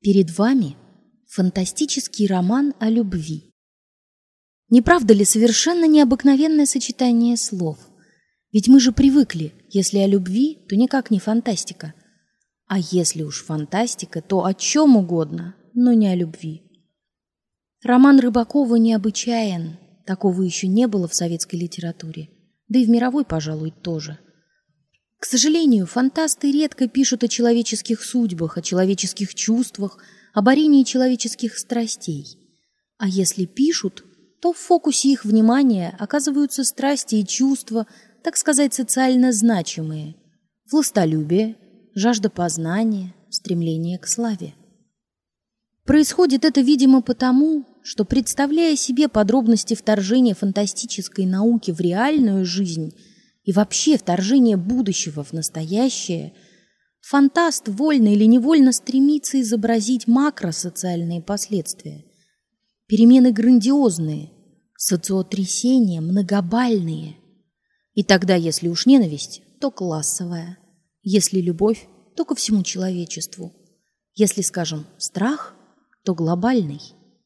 Перед вами фантастический роман о любви. Не правда ли совершенно необыкновенное сочетание слов? Ведь мы же привыкли, если о любви, то никак не фантастика. А если уж фантастика, то о чем угодно, но не о любви. Роман Рыбакова необычайен, такого еще не было в советской литературе, да и в мировой, пожалуй, тоже. К сожалению, фантасты редко пишут о человеческих судьбах, о человеческих чувствах, о борении человеческих страстей. А если пишут, то в фокусе их внимания оказываются страсти и чувства, так сказать, социально значимые: властолюбие, жажда познания, стремление к славе. Происходит это, видимо, потому, что, представляя себе подробности вторжения фантастической науки в реальную жизнь и вообще вторжение будущего в настоящее, фантаст вольно или невольно стремится изобразить макросоциальные последствия. Перемены грандиозные, социотрясения многобальные. И тогда, если уж ненависть, то классовая. Если любовь, то ко всему человечеству. Если, скажем, страх, то глобальный.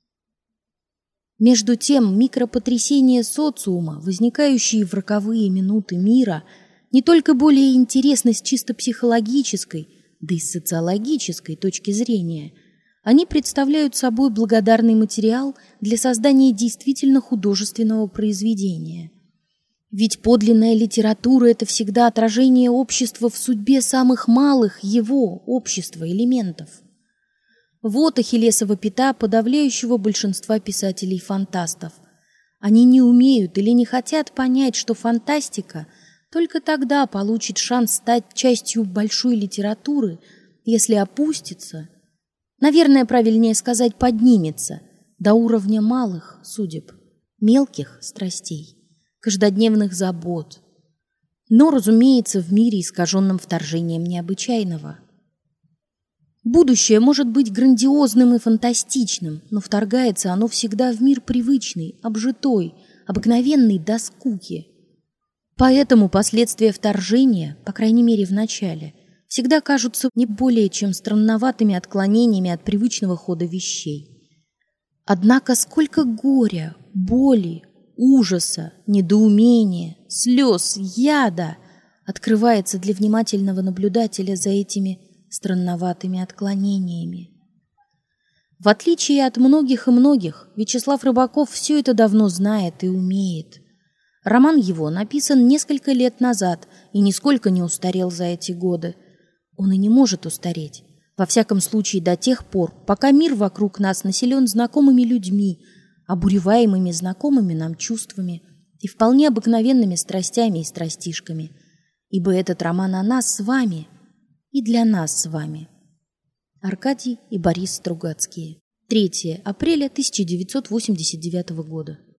Между тем, микропотрясения социума, возникающие в роковые минуты мира, не только более интересны с чисто психологической, да и с социологической точки зрения. Они представляют собой благодарный материал для создания действительно художественного произведения. Ведь подлинная литература – это всегда отражение общества в судьбе самых малых его, общества, элементов. Вот ахиллесова пята подавляющего большинства писателей-фантастов. Они не умеют или не хотят понять, что фантастика только тогда получит шанс стать частью большой литературы, если опустится, наверное, правильнее сказать, поднимется до уровня малых судеб, мелких страстей, каждодневных забот. Но, разумеется, в мире, искаженном вторжением необычайного. Будущее может быть грандиозным и фантастичным, но вторгается оно всегда в мир привычный, обжитой, обыкновенный до скуки. Поэтому последствия вторжения, по крайней мере в начале, всегда кажутся не более чем странноватыми отклонениями от привычного хода вещей. Однако сколько горя, боли, ужаса, недоумения, слез, яда открывается для внимательного наблюдателя за этими странноватыми отклонениями. В отличие от многих и многих, Вячеслав Рыбаков все это давно знает и умеет. Роман его написан несколько лет назад и нисколько не устарел за эти годы. Он и не может устареть, во всяком случае до тех пор, пока мир вокруг нас населен знакомыми людьми, обуреваемыми знакомыми нам чувствами и вполне обыкновенными страстями и страстишками, ибо этот роман о нас с вами и для нас с вами. Аркадий и Борис Стругацкие. 3 апреля 1989 года.